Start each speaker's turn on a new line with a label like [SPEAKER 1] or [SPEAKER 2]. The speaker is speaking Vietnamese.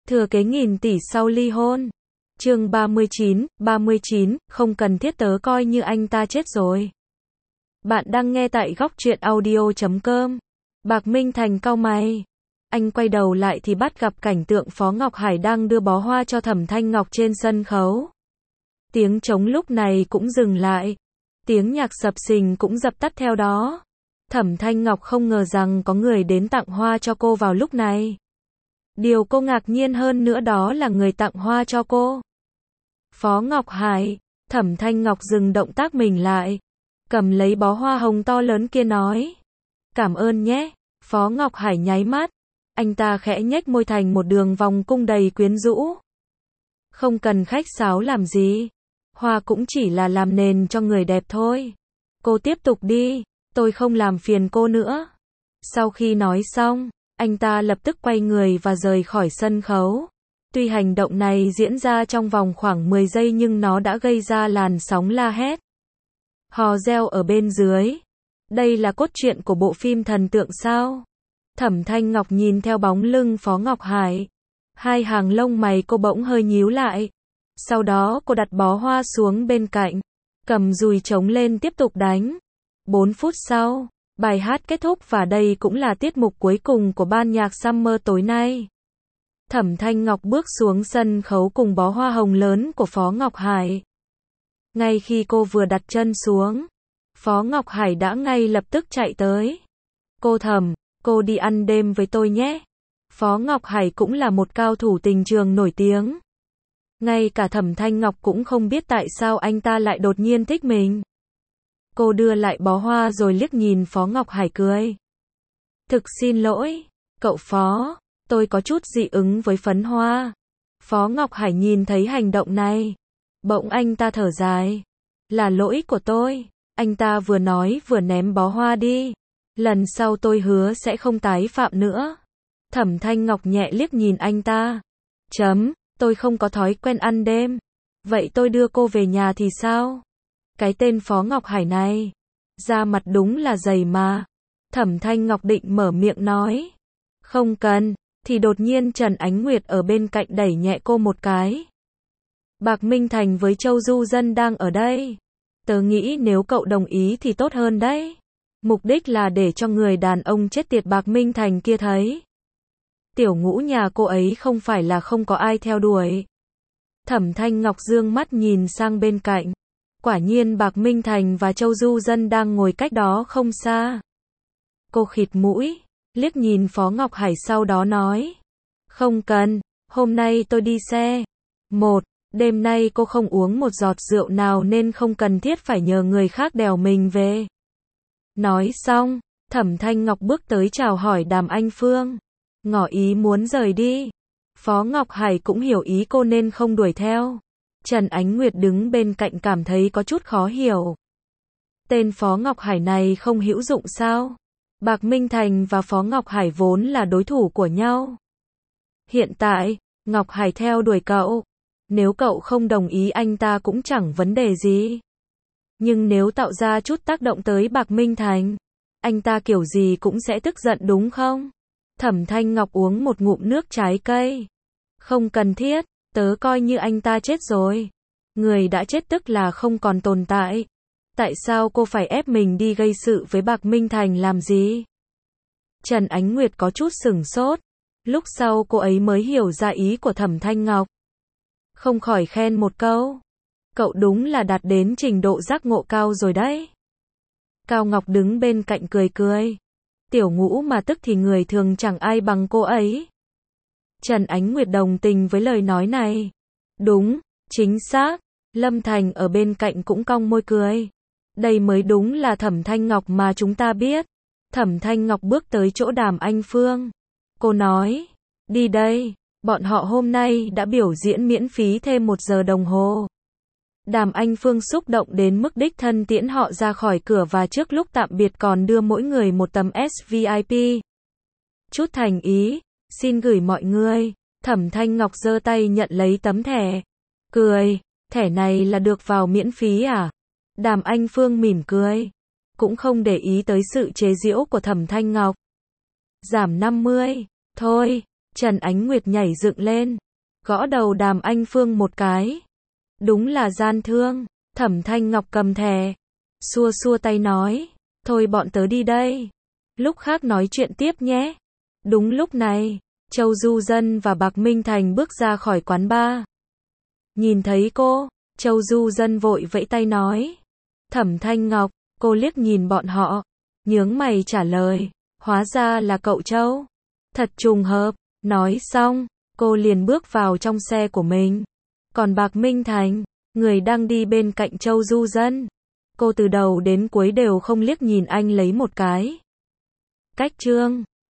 [SPEAKER 1] Thừa kế nghìn tỷ sau ly hôn. Chương 39, không cần thiết tớ coi như anh ta chết rồi. Bạn đang nghe tại góc truyện audio.com. Bạc Minh Thành cau mày. Anh quay đầu lại thì bắt gặp cảnh tượng Phó Ngọc Hải đang đưa bó hoa cho Thẩm Thanh Ngọc trên sân khấu. Tiếng trống lúc này cũng dừng lại. Tiếng nhạc sập sình cũng dập tắt theo đó. Thẩm Thanh Ngọc không ngờ rằng có người đến tặng hoa cho cô vào lúc này. Điều cô ngạc nhiên hơn nữa đó là người tặng hoa cho cô. Phó Ngọc Hải. Thẩm Thanh Ngọc dừng động tác mình lại. Cầm lấy bó hoa hồng to lớn kia nói. Cảm ơn nhé. Phó Ngọc Hải nháy mắt. Anh ta khẽ nhếch môi thành một đường vòng cung đầy quyến rũ. Không cần khách sáo làm gì. Hoa cũng chỉ là làm nền cho người đẹp thôi. Cô tiếp tục đi. Tôi không làm phiền cô nữa. Sau khi nói xong, anh ta lập tức quay người và rời khỏi sân khấu. Tuy hành động này diễn ra trong vòng khoảng 10 giây nhưng nó đã gây ra làn sóng la hét. Hò reo ở bên dưới. Đây là cốt truyện của bộ phim thần tượng sao? Thẩm Thanh Ngọc nhìn theo bóng lưng Phó Ngọc Hải. Hai hàng lông mày cô bỗng hơi nhíu lại. Sau đó cô đặt bó hoa xuống bên cạnh. Cầm dùi trống lên tiếp tục đánh. 4 phút sau, bài hát kết thúc và đây cũng là tiết mục cuối cùng của ban nhạc Summer tối nay. Thẩm Thanh Ngọc bước xuống sân khấu cùng bó hoa hồng lớn của Phó Ngọc Hải. Ngay khi cô vừa đặt chân xuống, Phó Ngọc Hải đã ngay lập tức chạy tới. Cô Thẩm, cô đi ăn đêm với tôi nhé. Phó Ngọc Hải cũng là một cao thủ tình trường nổi tiếng. Ngay cả Thẩm Thanh Ngọc cũng không biết tại sao anh ta lại đột nhiên thích mình. Cô đưa lại bó hoa rồi liếc nhìn Phó Ngọc Hải cười. Thực xin lỗi, cậu Phó, tôi có chút dị ứng với phấn hoa. Phó Ngọc Hải nhìn thấy hành động này. Bỗng anh ta thở dài. Là lỗi của tôi. Anh ta vừa nói vừa ném bó hoa đi. Lần sau tôi hứa sẽ không tái phạm nữa. Thẩm Thanh Ngọc nhẹ liếc nhìn anh ta. Tôi không có thói quen ăn đêm. Vậy tôi đưa cô về nhà thì sao? Cái tên Phó Ngọc Hải này, da mặt đúng là dày mà. Thẩm Thanh Ngọc định mở miệng nói. Không cần, thì đột nhiên Trần Ánh Nguyệt ở bên cạnh đẩy nhẹ cô một cái. Bạc Minh Thành với Châu Du Dân đang ở đây. Tớ nghĩ nếu cậu đồng ý thì tốt hơn đấy. Mục đích là để cho người đàn ông chết tiệt Bạc Minh Thành kia thấy. Tiểu Ngũ nhà cô ấy không phải là không có ai theo đuổi. Thẩm Thanh Ngọc dương mắt nhìn sang bên cạnh. Quả nhiên Bạc Minh Thành và Châu Du Dân đang ngồi cách đó không xa. Cô khịt mũi, liếc nhìn Phó Ngọc Hải sau đó nói. Không cần, hôm nay tôi đi xe. Đêm nay cô không uống một giọt rượu nào nên không cần thiết phải nhờ người khác đèo mình về. Nói xong, Thẩm Thanh Ngọc bước tới chào hỏi Đàm Anh Phương. Ngỏ ý muốn rời đi. Phó Ngọc Hải cũng hiểu ý cô nên không đuổi theo. Trần Ánh Nguyệt đứng bên cạnh cảm thấy có chút khó hiểu. Tên Phó Ngọc Hải này không hữu dụng sao? Bạc Minh Thành và Phó Ngọc Hải vốn là đối thủ của nhau. Hiện tại, Ngọc Hải theo đuổi cậu. Nếu cậu không đồng ý anh ta cũng chẳng vấn đề gì. Nhưng nếu tạo ra chút tác động tới Bạc Minh Thành, anh ta kiểu gì cũng sẽ tức giận đúng không? Thẩm Thanh Ngọc uống một ngụm nước trái cây. Không cần thiết. Tớ coi như anh ta chết rồi. Người đã chết tức là không còn tồn tại. Tại sao cô phải ép mình đi gây sự với Bạc Minh Thành làm gì? Trần Ánh Nguyệt có chút sửng sốt. Lúc sau cô ấy mới hiểu ra ý của Thẩm Thanh Ngọc. Không khỏi khen một câu. Cậu đúng là đạt đến trình độ giác ngộ cao rồi đấy. Cao Ngọc đứng bên cạnh cười cười. Tiểu Ngũ mà tức thì người thường chẳng ai bằng cô ấy. Trần Ánh Nguyệt đồng tình với lời nói này. Đúng, chính xác. Lâm Thành ở bên cạnh cũng cong môi cười. Đây mới đúng là Thẩm Thanh Ngọc mà chúng ta biết. Thẩm Thanh Ngọc bước tới chỗ Đàm Anh Phương. Cô nói, đi đây, bọn họ hôm nay đã biểu diễn miễn phí thêm 1 giờ đồng hồ. Đàm Anh Phương xúc động đến mức đích thân tiễn họ ra khỏi cửa và trước lúc tạm biệt còn đưa mỗi người một tấm SVIP. Chút thành ý. Xin gửi mọi người. Thẩm Thanh Ngọc giơ tay nhận lấy tấm thẻ. Cười, thẻ này là được vào miễn phí à? Đàm Anh Phương mỉm cười. Cũng không để ý tới sự chế giễu của Thẩm Thanh Ngọc. Giảm 50. Thôi, Trần Ánh Nguyệt nhảy dựng lên, gõ đầu Đàm Anh Phương một cái. Đúng là gian thương. Thẩm Thanh Ngọc cầm thẻ, xua xua tay nói, thôi bọn tớ đi đây. Lúc khác nói chuyện tiếp nhé. Đúng lúc này, Châu Du Dân và Bạc Minh Thành bước ra khỏi quán bar. Nhìn thấy cô, Châu Du Dân vội vẫy tay nói, Thẩm Thanh Ngọc. Cô liếc nhìn bọn họ, nhướng mày trả lời, hóa ra là cậu Châu. Thật trùng hợp. Nói xong, cô liền bước vào trong xe của mình. Còn Bạc Minh Thành, người đang đi bên cạnh Châu Du Dân, cô từ đầu đến cuối đều không liếc nhìn anh lấy một cái. Cách chương